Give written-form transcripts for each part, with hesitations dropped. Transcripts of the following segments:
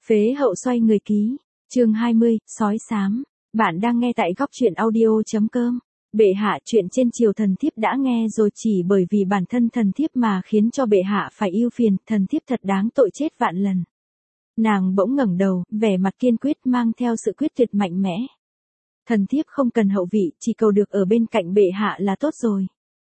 Phế hậu xoay người ký, chương 20, sói xám. Bạn đang nghe tại góc truyện audio.com. Bệ hạ, chuyện trên triều thần thiếp đã nghe rồi, chỉ bởi vì bản thân thần thiếp mà khiến cho bệ hạ phải ưu phiền, thần thiếp thật đáng tội chết vạn lần. Nàng bỗng ngẩng đầu, vẻ mặt kiên quyết mang theo sự quyết tuyệt mạnh mẽ. Thần thiếp không cần hậu vị, chỉ cầu được ở bên cạnh bệ hạ là tốt rồi.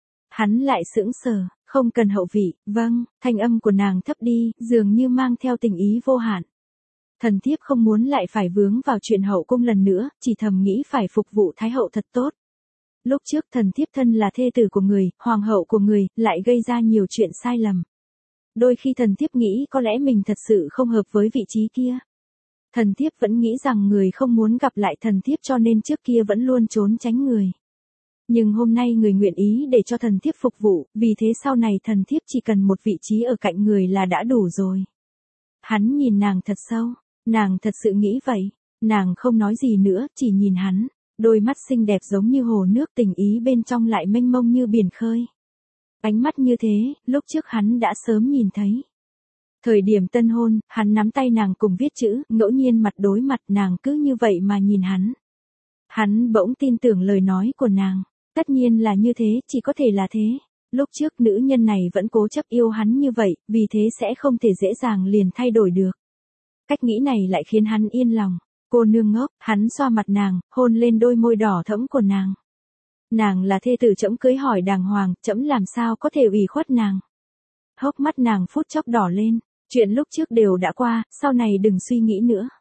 Hắn lại sững sờ, không cần hậu vị, vâng, thanh âm của nàng thấp đi, dường như mang theo tình ý vô hạn. Thần thiếp không muốn lại phải vướng vào chuyện hậu cung lần nữa, chỉ thầm nghĩ phải phục vụ thái hậu thật tốt. Lúc trước thần thiếp thân là thê tử của người, hoàng hậu của người, lại gây ra nhiều chuyện sai lầm. Đôi khi thần thiếp nghĩ có lẽ mình thật sự không hợp với vị trí kia. Thần thiếp vẫn nghĩ rằng người không muốn gặp lại thần thiếp cho nên trước kia vẫn luôn trốn tránh người. Nhưng hôm nay người nguyện ý để cho thần thiếp phục vụ, vì thế sau này thần thiếp chỉ cần một vị trí ở cạnh người là đã đủ rồi. Hắn nhìn nàng thật sâu, nàng thật sự nghĩ vậy, nàng không nói gì nữa, chỉ nhìn hắn, đôi mắt xinh đẹp giống như hồ nước, tình ý bên trong lại mênh mông như biển khơi. Ánh mắt như thế, lúc trước hắn đã sớm nhìn thấy. Thời điểm tân hôn, hắn nắm tay nàng cùng viết chữ, ngẫu nhiên mặt đối mặt, nàng cứ như vậy mà nhìn hắn. Hắn bỗng tin tưởng lời nói của nàng, tất nhiên là như thế, chỉ có thể là thế. Lúc trước nữ nhân này vẫn cố chấp yêu hắn như vậy, vì thế sẽ không thể dễ dàng liền thay đổi được. Cách nghĩ này lại khiến hắn yên lòng. Cô nương ngốc, hắn xoa mặt nàng, hôn lên đôi môi đỏ thẫm của nàng. Nàng là thê tử trẫm cưới hỏi đàng hoàng, trẫm làm sao có thể ủy khuất nàng. Hốc mắt nàng phút chốc đỏ lên, chuyện lúc trước đều đã qua, sau này đừng suy nghĩ nữa.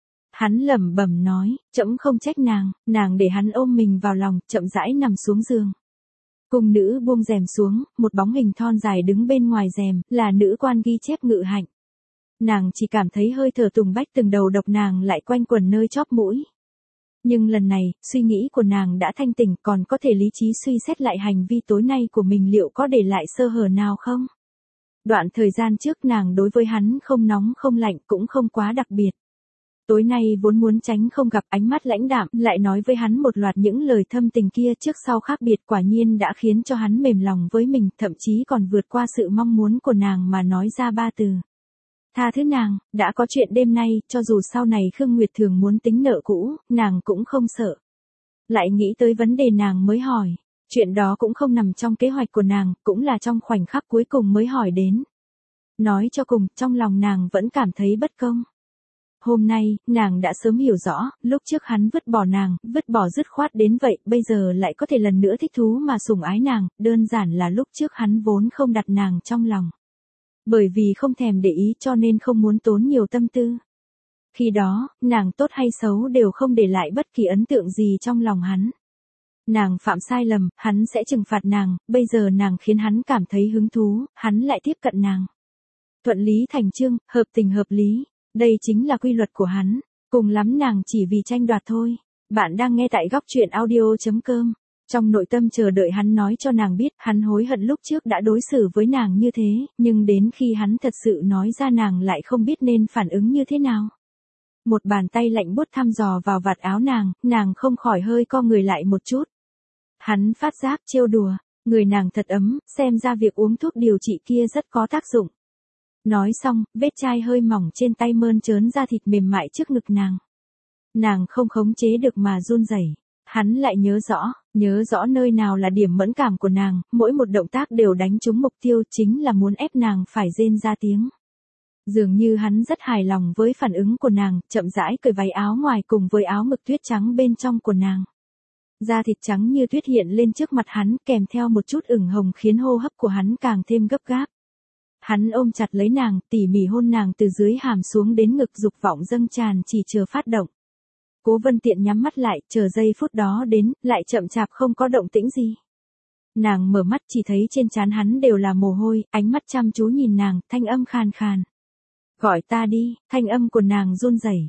Hắn lẩm bẩm nói, trẫm không trách nàng để hắn ôm mình vào lòng, chậm rãi nằm xuống giường. Cung nữ buông rèm xuống, một bóng hình thon dài đứng bên ngoài rèm, là nữ quan ghi chép Ngự Hạnh. Nàng chỉ cảm thấy hơi thở tùng bách từng đầu độc nàng lại quanh quẩn nơi chóp mũi. Nhưng lần này, suy nghĩ của nàng đã thanh tỉnh, còn có thể lý trí suy xét lại hành vi tối nay của mình liệu có để lại sơ hở nào không? Đoạn thời gian trước nàng đối với hắn không nóng không lạnh cũng không quá đặc biệt. Tối nay vốn muốn tránh không gặp, ánh mắt lãnh đạm, lại nói với hắn một loạt những lời thâm tình kia trước sau khác biệt, quả nhiên đã khiến cho hắn mềm lòng với mình, thậm chí còn vượt qua sự mong muốn của nàng mà nói ra 3 từ. Tha thứ nàng, đã có chuyện đêm nay, cho dù sau này Khương Nguyệt Thường muốn tính nợ cũ, nàng cũng không sợ. Lại nghĩ tới vấn đề nàng mới hỏi, chuyện đó cũng không nằm trong kế hoạch của nàng, cũng là trong khoảnh khắc cuối cùng mới hỏi đến. Nói cho cùng, trong lòng nàng vẫn cảm thấy bất công. Hôm nay, nàng đã sớm hiểu rõ, lúc trước hắn vứt bỏ nàng, vứt bỏ dứt khoát đến vậy, bây giờ lại có thể lần nữa thích thú mà sủng ái nàng, đơn giản là lúc trước hắn vốn không đặt nàng trong lòng. Bởi vì không thèm để ý cho nên không muốn tốn nhiều tâm tư. Khi đó, nàng tốt hay xấu đều không để lại bất kỳ ấn tượng gì trong lòng hắn. Nàng phạm sai lầm, hắn sẽ trừng phạt nàng, bây giờ nàng khiến hắn cảm thấy hứng thú, hắn lại tiếp cận nàng. Thuận lý thành chương, hợp tình hợp lý, đây chính là quy luật của hắn, cùng lắm nàng chỉ vì tranh đoạt thôi. Bạn đang nghe tại góc truyện audio.com. Trong nội tâm chờ đợi hắn nói cho nàng biết, hắn hối hận lúc trước đã đối xử với nàng như thế, nhưng đến khi hắn thật sự nói ra nàng lại không biết nên phản ứng như thế nào. Một bàn tay lạnh buốt thăm dò vào vạt áo nàng không khỏi hơi co người lại một chút. Hắn phát giác trêu đùa, người nàng thật ấm, xem ra việc uống thuốc điều trị kia rất có tác dụng. Nói xong, vết chai hơi mỏng trên tay mơn trớn ra thịt mềm mại trước ngực nàng. Nàng không khống chế được mà run rẩy. Hắn lại nhớ rõ nơi nào là điểm mẫn cảm của nàng, mỗi một động tác đều đánh trúng mục tiêu, chính là muốn ép nàng phải rên ra tiếng. Dường như hắn rất hài lòng với phản ứng của nàng, chậm rãi cởi váy áo ngoài cùng với áo ngực tuyết trắng bên trong của nàng. Da thịt trắng như tuyết hiện lên trước mặt hắn, kèm theo một chút ửng hồng khiến hô hấp của hắn càng thêm gấp gáp. Hắn ôm chặt lấy nàng, tỉ mỉ hôn nàng từ dưới hàm xuống đến ngực, dục vọng dâng tràn chỉ chờ phát động. Cố Vân Tiện nhắm mắt lại, chờ giây phút đó đến, lại chậm chạp không có động tĩnh gì. Nàng mở mắt chỉ thấy trên trán hắn đều là mồ hôi, ánh mắt chăm chú nhìn nàng, thanh âm khàn khàn. Gọi ta đi, thanh âm của nàng run rẩy.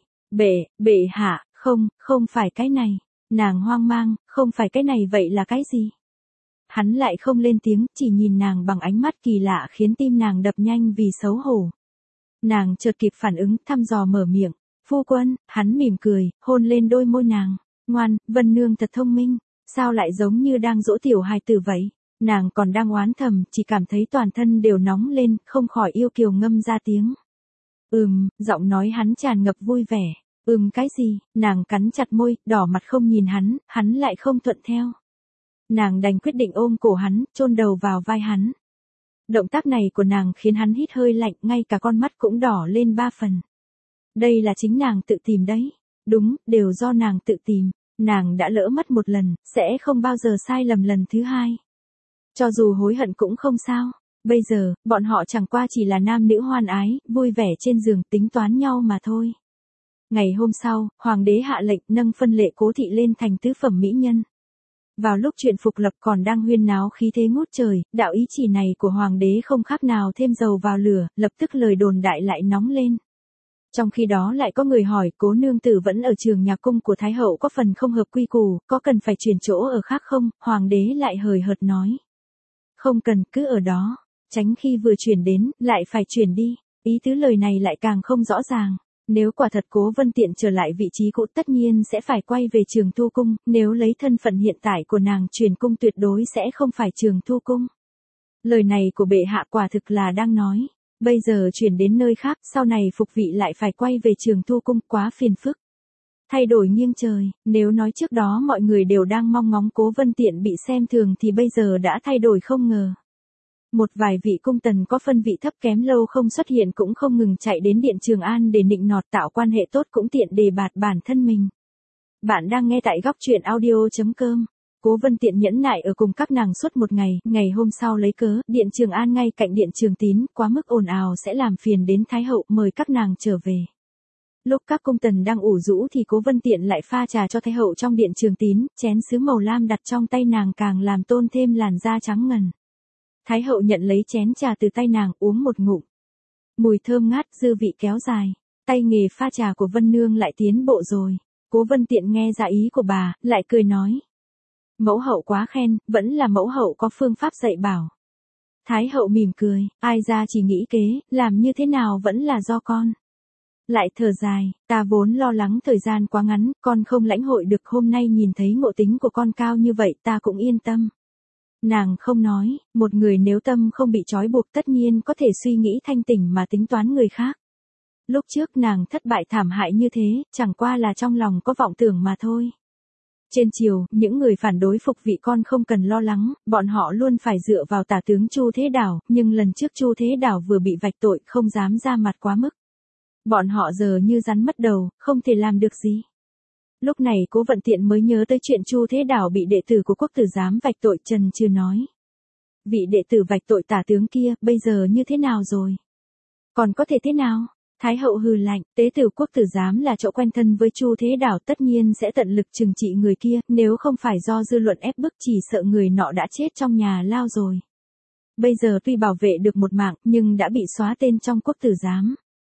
Bệ hạ, không phải cái này. Nàng hoang mang, không phải cái này vậy là cái gì? Hắn lại không lên tiếng, chỉ nhìn nàng bằng ánh mắt kỳ lạ khiến tim nàng đập nhanh vì xấu hổ. Nàng chợt kịp phản ứng, thăm dò mở miệng. Phu quân, hắn mỉm cười, hôn lên đôi môi nàng. Ngoan, Vân Nương thật thông minh, sao lại giống như đang dỗ tiểu hài tử vậy? Nàng còn đang oán thầm, chỉ cảm thấy toàn thân đều nóng lên, không khỏi yêu kiều ngâm ra tiếng. Giọng nói hắn tràn ngập vui vẻ. Cái gì? Nàng cắn chặt môi, đỏ mặt không nhìn hắn lại không thuận theo. Nàng đành quyết định ôm cổ hắn, chôn đầu vào vai hắn. Động tác này của nàng khiến hắn hít hơi lạnh, ngay cả con mắt cũng đỏ lên 3 phần. Đây là chính nàng tự tìm đấy. Đúng, đều do nàng tự tìm. Nàng đã lỡ mất một lần, sẽ không bao giờ sai lầm lần thứ hai. Cho dù hối hận cũng không sao. Bây giờ, bọn họ chẳng qua chỉ là nam nữ hoan ái, vui vẻ trên giường tính toán nhau mà thôi. Ngày hôm sau, hoàng đế hạ lệnh nâng phân Lệ Cố Thị lên thành tứ phẩm mỹ nhân. Vào lúc chuyện phục lập còn đang huyên náo khí thế ngút trời, đạo ý chỉ này của hoàng đế không khác nào thêm dầu vào lửa, lập tức lời đồn đại lại nóng lên. Trong khi đó lại có người hỏi Cố nương tử vẫn ở trường nhà cung của Thái hậu có phần không hợp quy củ, có cần phải chuyển chỗ ở khác không? Hoàng đế lại hời hợt nói. Không cần, cứ ở đó, tránh khi vừa chuyển đến, lại phải chuyển đi. Ý tứ lời này lại càng không rõ ràng. Nếu quả thật Cố Vân Tiện trở lại vị trí cũ tất nhiên sẽ phải quay về Trường Thu Cung, nếu lấy thân phận hiện tại của nàng truyền cung tuyệt đối sẽ không phải Trường Thu Cung. Lời này của bệ hạ quả thực là đang nói, bây giờ chuyển đến nơi khác, sau này phục vị lại phải quay về Trường Thu Cung, quá phiền phức. Thay đổi nghiêng trời, nếu nói trước đó mọi người đều đang mong ngóng Cố Vân Tiện bị xem thường thì bây giờ đã thay đổi không ngờ. Một vài vị cung tần có phân vị thấp kém lâu không xuất hiện cũng không ngừng chạy đến Điện Trường An để nịnh nọt, tạo quan hệ tốt cũng tiện đề bạt bản thân mình. Bạn đang nghe tại góc truyện audio.com. Cố Vân Tiện nhẫn nại ở cùng các nàng suốt một ngày, ngày hôm sau lấy cớ, Điện Trường An ngay cạnh Điện Trường Tín, quá mức ồn ào sẽ làm phiền đến Thái hậu, mời các nàng trở về. Lúc các cung tần đang ủ rũ thì Cố Vân Tiện lại pha trà cho Thái hậu trong Điện Trường Tín, chén sứ màu lam đặt trong tay nàng càng làm tôn thêm làn da trắng ngần. Thái hậu nhận lấy chén trà từ tay nàng, uống một ngụm. Mùi thơm ngát, dư vị kéo dài. Tay nghề pha trà của Vân Nương lại tiến bộ rồi. Cố Vân Tiện nghe ra ý của bà, lại cười nói. Mẫu hậu quá khen, vẫn là mẫu hậu có phương pháp dạy bảo. Thái hậu mỉm cười, ai ra chỉ nghĩ kế, làm như thế nào vẫn là do con. Lại thở dài, ta vốn lo lắng thời gian quá ngắn, con không lãnh hội được, hôm nay nhìn thấy ngộ tính của con cao như vậy ta cũng yên tâm. Nàng không nói, một người nếu tâm không bị trói buộc tất nhiên có thể suy nghĩ thanh tỉnh mà tính toán người khác. Lúc trước nàng thất bại thảm hại như thế, chẳng qua là trong lòng có vọng tưởng mà thôi. Trên triều, những người phản đối phục vị con không cần lo lắng, bọn họ luôn phải dựa vào tả tướng Chu Thế Đảo, nhưng lần trước Chu Thế Đảo vừa bị vạch tội, không dám ra mặt quá mức. Bọn họ giờ như rắn mất đầu, không thể làm được gì. Lúc này Cố Vận Tiện mới nhớ tới chuyện Chu Thế Đảo bị đệ tử của quốc tử giám vạch tội, trần trừ nói. Vị đệ tử vạch tội tả tướng kia, bây giờ như thế nào rồi? Còn có thể thế nào? Thái hậu hừ lạnh, tế tử quốc tử giám là chỗ quen thân với Chu Thế Đảo tất nhiên sẽ tận lực trừng trị người kia, nếu không phải do dư luận ép bức chỉ sợ người nọ đã chết trong nhà lao rồi. Bây giờ tuy bảo vệ được một mạng, nhưng đã bị xóa tên trong quốc tử giám.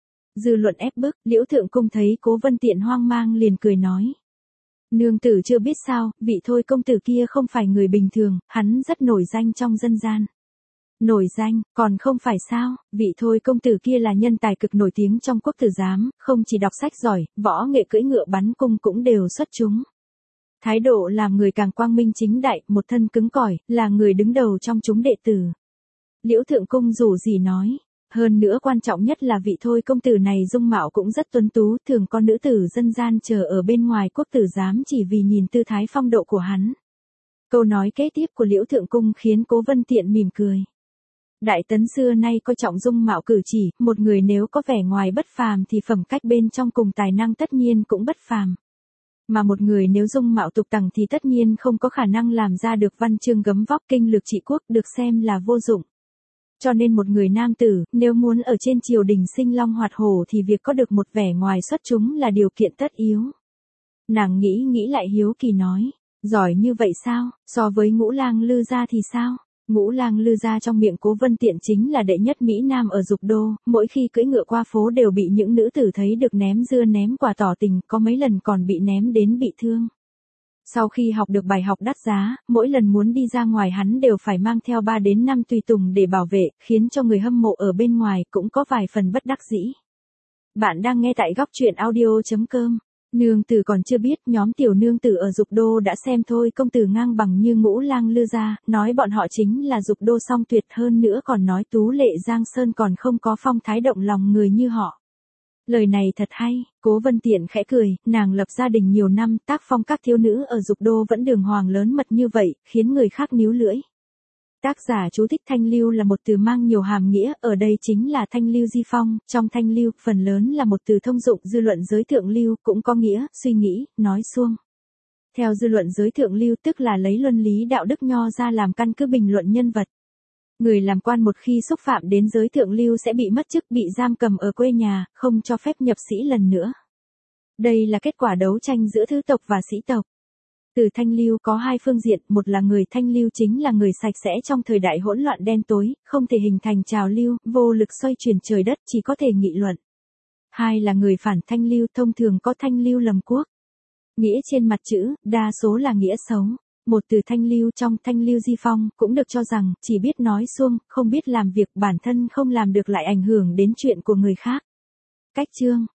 Dư luận ép bức, Liễu Thượng Cung thấy Cố Vân Tiện hoang mang liền cười nói. Nương tử chưa biết sao, vị Thôi công tử kia không phải người bình thường, hắn rất nổi danh trong dân gian. Nổi danh, còn không phải sao, vị Thôi công tử kia là nhân tài cực nổi tiếng trong quốc tử giám, không chỉ đọc sách giỏi, võ nghệ cưỡi ngựa bắn cung cũng đều xuất chúng. Thái độ làm người càng quang minh chính đại, một thân cứng cỏi, là người đứng đầu trong chúng đệ tử. Liễu Thượng Cung dù gì nói. Hơn nữa quan trọng nhất là vị Thôi công tử này dung mạo cũng rất tuấn tú, thường có nữ tử dân gian chờ ở bên ngoài quốc tử giám chỉ vì nhìn tư thái phong độ của hắn. Câu nói kế tiếp của Liễu Thượng Cung khiến Cố Vân Tiện mỉm cười. Đại tấn xưa nay coi trọng dung mạo cử chỉ, một người nếu có vẻ ngoài bất phàm thì phẩm cách bên trong cùng tài năng tất nhiên cũng bất phàm. Mà một người nếu dung mạo tục tằng thì tất nhiên không có khả năng làm ra được văn chương gấm vóc kinh lược trị quốc, được xem là vô dụng. Cho nên một người nam tử, nếu muốn ở trên triều đình sinh long hoạt hổ thì việc có được một vẻ ngoài xuất chúng là điều kiện tất yếu. Nàng nghĩ lại hiếu kỳ nói, giỏi như vậy sao, so với Ngũ Lang Lư Gia thì sao? Ngũ Lang Lư Gia trong miệng Cố Vân Tiện chính là đệ nhất Mỹ Nam ở Dục Đô, mỗi khi cưỡi ngựa qua phố đều bị những nữ tử thấy được ném dưa ném quả tỏ tình, có mấy lần còn bị ném đến bị thương. Sau khi học được bài học đắt giá, mỗi lần muốn đi ra ngoài hắn đều phải mang theo 3 đến 5 tùy tùng để bảo vệ, khiến cho người hâm mộ ở bên ngoài cũng có vài phần bất đắc dĩ. Bạn đang nghe tại góc truyện audio.com. Nương tử còn chưa biết, nhóm tiểu nương tử ở Dục Đô đã xem Thôi công tử ngang bằng như Ngũ Lang Lư Gia, nói bọn họ chính là Dục Đô song tuyệt, hơn nữa còn nói Tú Lệ Giang Sơn còn không có phong thái động lòng người như họ. Lời này thật hay, Cố Vân Tiện khẽ cười, nàng lập gia đình nhiều năm, tác phong các thiếu nữ ở Dục Đô vẫn đường hoàng lớn mật như vậy, khiến người khác níu lưỡi. Tác giả chú thích thanh lưu là một từ mang nhiều hàm nghĩa, ở đây chính là thanh lưu di phong, trong thanh lưu, phần lớn là một từ thông dụng dư luận giới thượng lưu, cũng có nghĩa, suy nghĩ, nói suông. Theo dư luận giới thượng lưu tức là lấy luân lý đạo đức nho ra làm căn cứ bình luận nhân vật. Người làm quan một khi xúc phạm đến giới thượng lưu sẽ bị mất chức, bị giam cầm ở quê nhà, không cho phép nhập sĩ lần nữa. Đây là kết quả đấu tranh giữa thư tộc và sĩ tộc. Từ thanh lưu có hai phương diện, một là người thanh lưu chính là người sạch sẽ trong thời đại hỗn loạn đen tối, không thể hình thành trào lưu, vô lực xoay chuyển trời đất, chỉ có thể nghị luận. Hai là người phản thanh lưu, thông thường có thanh lưu lầm quốc. Nghĩa trên mặt chữ, đa số là nghĩa xấu. Một từ thanh lưu trong thanh lưu di phong cũng được cho rằng chỉ biết nói suông, không biết làm việc, bản thân không làm được lại ảnh hưởng đến chuyện của người khác. Cách chương